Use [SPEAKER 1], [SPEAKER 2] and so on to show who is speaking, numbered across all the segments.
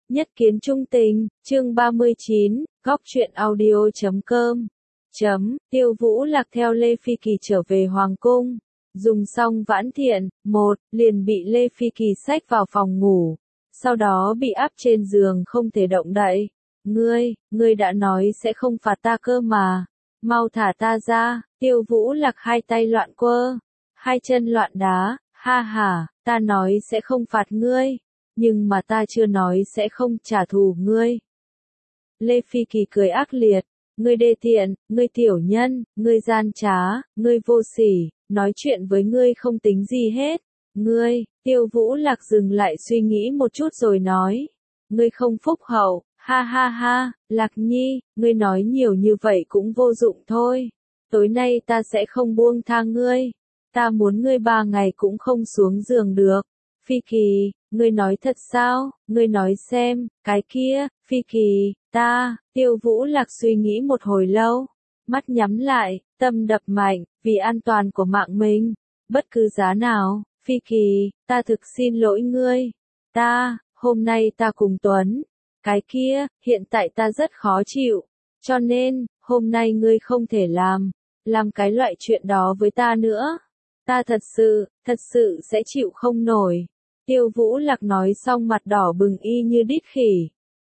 [SPEAKER 1] Nhất kiến trung tình, chương 39, góc truyện audio.com. Tiêu Vũ Lạc theo Lê Phi Kỳ trở về Hoàng Cung. Dùng xong vãn thiện, liền bị Lê Phi Kỳ xách vào phòng ngủ. Sau đó bị áp trên giường không thể động đậy. Ngươi đã nói sẽ không phạt ta cơ mà. Mau thả ta ra. Tiêu Vũ Lạc hai tay loạn quơ, hai chân loạn đá, ta nói sẽ không phạt ngươi. Nhưng mà ta chưa nói sẽ không trả thù ngươi. Lê Phi Kỳ cười ác liệt, ngươi đê tiện, ngươi tiểu nhân, ngươi gian trá, ngươi vô sỉ, nói chuyện với ngươi không tính gì hết. Tiêu Vũ Lạc dừng lại suy nghĩ một chút rồi nói, ngươi không phúc hậu, Lạc Nhi, ngươi nói nhiều như vậy cũng vô dụng thôi. Tối nay ta sẽ không buông tha ngươi. Ta muốn ngươi 3 ngày cũng không xuống giường được. Phi Kỳ, ngươi nói thật sao? Ngươi nói xem, cái kia, Phi Kỳ, Tiêu Vũ Lạc suy nghĩ một hồi lâu, mắt nhắm lại, tâm đập mạnh, vì an toàn của mạng mình, bất cứ giá nào, Phi Kỳ, ta thực xin lỗi ngươi. Hôm nay ta cùng Tuấn, cái kia, hiện tại ta rất khó chịu, cho nên, hôm nay ngươi không thể làm cái loại chuyện đó với ta nữa. Ta thật sự sẽ chịu không nổi. Tiêu Vũ Lạc nói xong mặt đỏ bừng y như đít khỉ.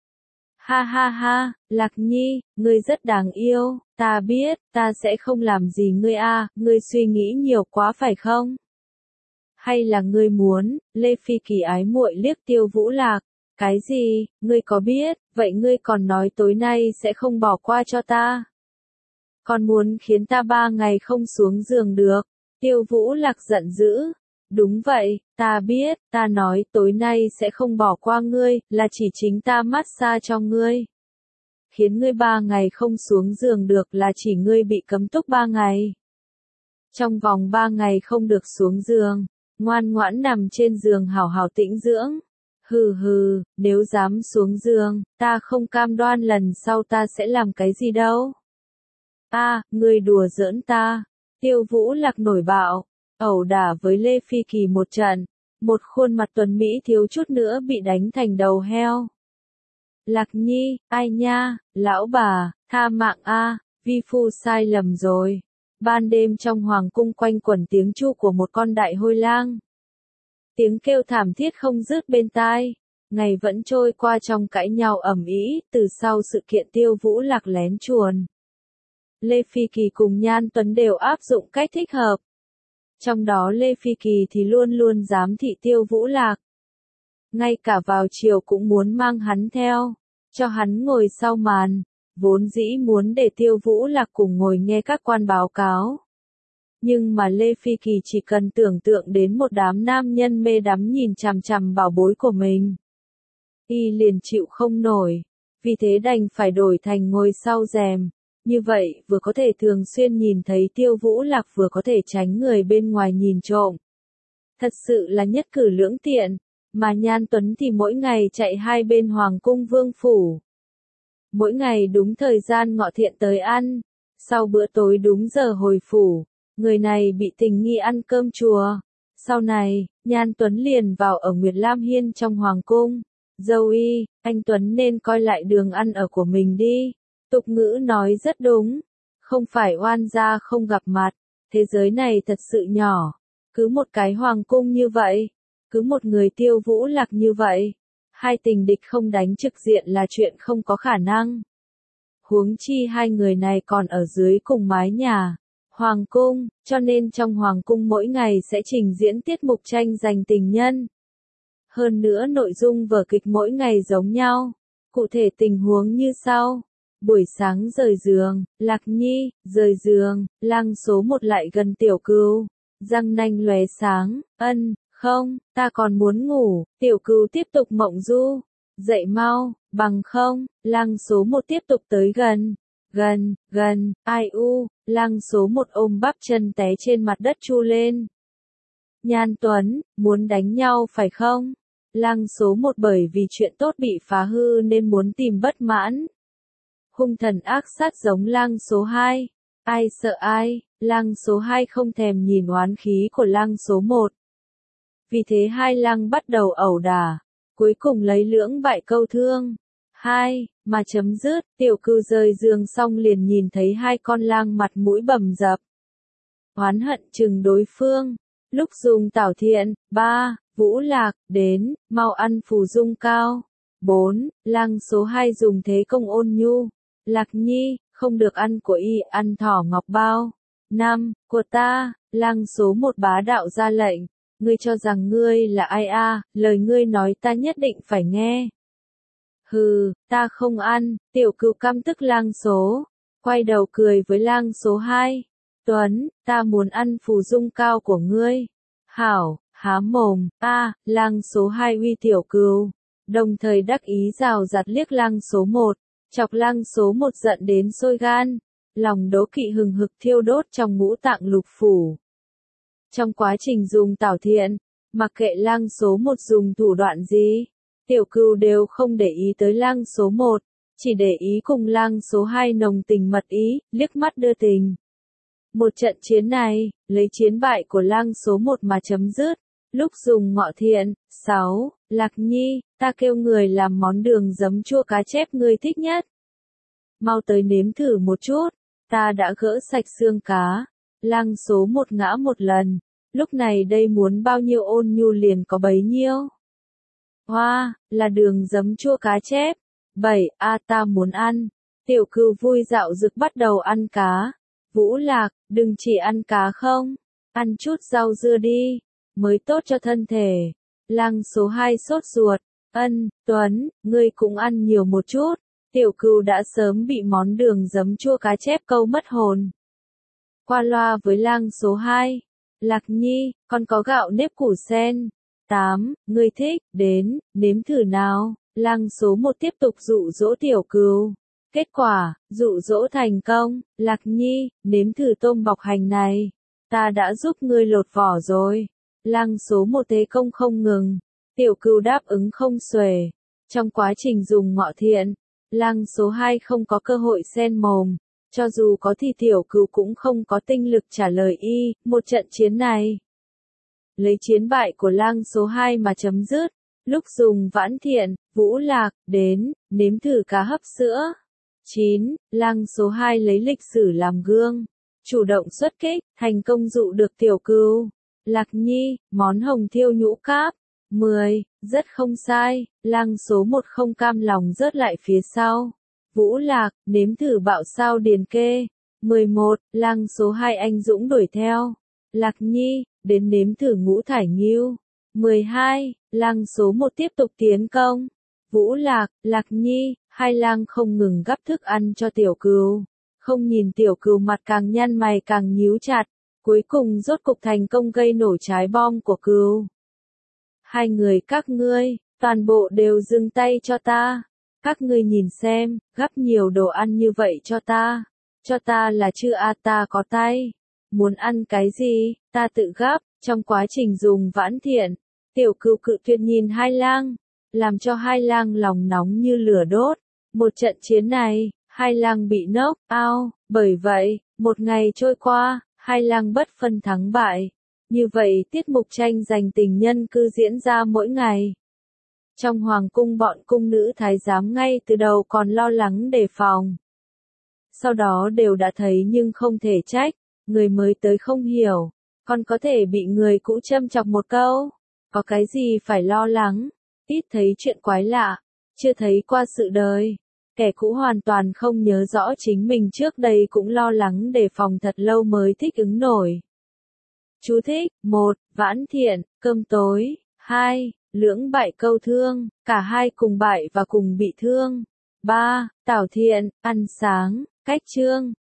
[SPEAKER 1] Lạc Nhi, ngươi rất đáng yêu, ta biết, ta sẽ không làm gì ngươi ngươi suy nghĩ nhiều quá phải không? Hay là ngươi muốn? Lê Phi Kỳ ái muội liếc Tiêu Vũ Lạc. Cái gì, ngươi có biết, vậy ngươi còn nói tối nay sẽ không bỏ qua cho ta? Còn muốn khiến ta 3 ngày không xuống giường được? Tiêu Vũ Lạc giận dữ. Đúng vậy, ta biết, ta nói tối nay sẽ không bỏ qua ngươi, là chỉ chính ta massage cho ngươi. Khiến ngươi 3 ngày không xuống giường được là chỉ ngươi bị cấm túc 3 ngày. Trong vòng 3 ngày không được xuống giường, ngoan ngoãn nằm trên giường hảo hảo tĩnh dưỡng. Nếu dám xuống giường, ta không cam đoan lần sau ta sẽ làm cái gì đâu. Ngươi đùa giỡn ta. Tiêu Vũ Lạc nổi bạo, ẩu đả với Lê Phi Kỳ một trận, một khuôn mặt tuấn Mỹ thiếu chút nữa bị đánh thành đầu heo. Lạc Nhi, ai nha, lão bà, tha mạng vi phu sai lầm rồi. Ban đêm trong hoàng cung quanh quẩn tiếng chu của một con đại hôi lang. Tiếng kêu thảm thiết không dứt bên tai. Ngày vẫn trôi qua trong cãi nhau ầm ĩ, từ sau sự kiện Tiêu Vũ Lạc lén chuồn. Lê Phi Kỳ cùng Nhan Tuấn đều áp dụng cách thích hợp. Trong đó Lê Phi Kỳ thì luôn luôn giám thị Tiêu Vũ Lạc. Ngay cả vào chiều cũng muốn mang hắn theo, cho hắn ngồi sau màn, vốn dĩ muốn để Tiêu Vũ Lạc cùng ngồi nghe các quan báo cáo. Nhưng mà Lê Phi Kỳ chỉ cần tưởng tượng đến một đám nam nhân mê đắm nhìn chằm chằm bảo bối của mình. Y liền chịu không nổi, vì thế đành phải đổi thành ngồi sau rèm. Như vậy, vừa có thể thường xuyên nhìn thấy Tiêu Vũ Lạc vừa có thể tránh người bên ngoài nhìn trộm. Thật sự là nhất cử lưỡng tiện, mà Nhan Tuấn thì mỗi ngày chạy hai bên Hoàng cung Vương phủ. Mỗi ngày đúng thời gian ngọ thiện tới ăn, sau bữa tối đúng giờ hồi phủ, người này bị tình nghi ăn cơm chùa. Sau này, Nhan Tuấn liền vào ở Nguyệt Lam Hiên trong Hoàng cung. Dâu y, anh Tuấn nên coi lại đường ăn ở của mình đi. Tục ngữ nói rất đúng, không phải oan gia không gặp mặt, thế giới này thật sự nhỏ, cứ một cái hoàng cung như vậy, cứ một người Tiêu Vũ Lạc như vậy, hai tình địch không đánh trực diện là chuyện không có khả năng. Huống chi hai người này còn ở dưới cùng mái nhà, hoàng cung, cho nên trong hoàng cung mỗi ngày sẽ trình diễn tiết mục tranh giành tình nhân. Hơn nữa nội dung vở kịch mỗi ngày giống nhau, cụ thể tình huống như sau. Buổi sáng rời giường, Lạc Nhi, rời giường, lang số 1 lại gần Tiểu Cừu, răng nanh lóe sáng, không, ta còn muốn ngủ. Tiểu Cừu tiếp tục mộng du, dậy mau, bằng không, lang số 1 tiếp tục tới gần, lang số 1 ôm bắp chân té trên mặt đất chu lên. Nhan Tuấn, muốn đánh nhau phải không? Lang số 1 bởi vì chuyện tốt bị phá hư nên muốn tìm bất mãn. Hung thần ác sát giống lang số 2. Ai sợ ai, lang số 2 không thèm nhìn oán khí của lang số 1. Vì thế hai lang bắt đầu ẩu đả. cuối cùng lấy lưỡng bại câu thương. 2, mà chấm dứt, tiểu cừu rời giường xong liền nhìn thấy hai con lang mặt mũi bầm dập. Oán hận chừng đối phương. Lúc dùng Tảo Thiện, 3, Vũ Lạc, đến, mau ăn phù dung cao. 4, lang số 2 dùng thế công ôn nhu. Lạc Nhi, không được ăn của y, ăn thỏ ngọc bao. 5, của ta, lang số 1 bá đạo ra lệnh. Ngươi cho rằng ngươi là ai a? Lời ngươi nói ta nhất định phải nghe. Hừ, ta không ăn, tiểu cừu căm tức lang số. Quay đầu cười với lang số 2. Tuấn, ta muốn ăn phù dung cao của ngươi. Hảo, há mồm, lang số 2 uy tiểu cừu. Đồng thời đắc ý rào rạt liếc lang số 1, chọc lang số 1 giận đến sôi gan. Lòng đố kỵ hừng hực thiêu đốt trong ngũ tạng lục phủ. Trong quá trình dùng Tảo Thiện, mặc kệ lang số 1 dùng thủ đoạn gì, tiểu cừu đều không để ý tới lang số 1, chỉ để ý cùng lang số 2 nồng tình mật ý, liếc mắt đưa tình. Một trận chiến này, lấy chiến bại của lang số 1 mà chấm dứt. Lúc dùng Ngọ Thiện, 6, Lạc Nhi, ta kêu người làm món đường giấm chua cá chép ngươi thích nhất. Mau tới nếm thử một chút, ta đã gỡ sạch xương cá. Lang số 1 ngã một lần, lúc này đây muốn bao nhiêu ôn nhu liền có bấy nhiêu. Hoa, là đường giấm chua cá chép. 7, ta muốn ăn. Tiểu cừu vui dạo dực bắt đầu ăn cá. Vũ Lạc, đừng chỉ ăn cá không, ăn chút rau dưa đi, mới tốt cho thân thể. Lang số 2 sốt ruột, Tuấn, ngươi cũng ăn nhiều một chút. Tiểu cừu đã sớm bị món đường giấm chua cá chép câu mất hồn. Qua loa với lang số 2. Lạc Nhi, con có gạo nếp củ sen. 8, ngươi thích, đến, nếm thử nào. Lang số 1 tiếp tục dụ dỗ tiểu cừu. Kết quả, dụ dỗ thành công. Lạc Nhi, nếm thử tôm bọc hành này. Ta đã giúp ngươi lột vỏ rồi. Lang số 1 thế công không ngừng. Tiểu cừu đáp ứng không xuể. Trong quá trình dùng Ngọ Thiện, lang số 2 không có cơ hội xen mồm. Cho dù có thì tiểu cừu cũng không có tinh lực trả lời y. Một trận chiến này, lấy chiến bại của lang số 2 mà chấm dứt. Lúc dùng Vãn Thiện, Vũ Lạc, đến, nếm thử cá hấp sữa. 9, lang số 2 lấy lịch sử làm gương. Chủ động xuất kích, thành công dụ được tiểu cừu. Lạc Nhi, món hồng thiêu nhũ cáp. 10, rất không sai, lang số 1 không cam lòng rớt lại phía sau. Vũ Lạc, nếm thử bạo sao điền kê. 11, lang số 2 anh dũng đuổi theo. Lạc Nhi, đến nếm thử ngũ thải nghiêu. 12, lang số 1 tiếp tục tiến công. Vũ Lạc, Lạc Nhi, hai lang không ngừng gắp thức ăn cho tiểu cừu. Không nhìn tiểu cừu mặt càng nhăn mày càng nhíu chặt. Cuối cùng rốt cục thành công gây nổ trái bom của cừu. Hai người các ngươi, toàn bộ đều dừng tay cho ta. Các ngươi nhìn xem, gắp nhiều đồ ăn như vậy cho ta. Cho ta là chứ ta có tay. Muốn ăn cái gì, ta tự gắp. Trong quá trình dùng Vãn Thiện, tiểu cừu cự tuyệt nhìn hai lang, làm cho hai lang lòng nóng như lửa đốt. Một trận chiến này, hai lang bị knock out, bởi vậy, một ngày trôi qua, hai lang bất phân thắng bại. Như vậy tiết mục tranh giành tình nhân cứ diễn ra mỗi ngày. Trong hoàng cung bọn cung nữ thái giám ngay từ đầu còn lo lắng đề phòng. Sau đó đều đã thấy nhưng không thể trách, người mới tới không hiểu, còn có thể bị người cũ châm chọc một câu. Có cái gì phải lo lắng, ít thấy chuyện quái lạ, chưa thấy qua sự đời. Kẻ cũ hoàn toàn không nhớ rõ chính mình trước đây cũng lo lắng đề phòng thật lâu mới thích ứng nổi. Chú thích, 1, Vãn Thiện, cơm tối, 2, lưỡng bại câu thương, cả hai cùng bại và cùng bị thương. 3, Tảo Thiện, ăn sáng, cách chương.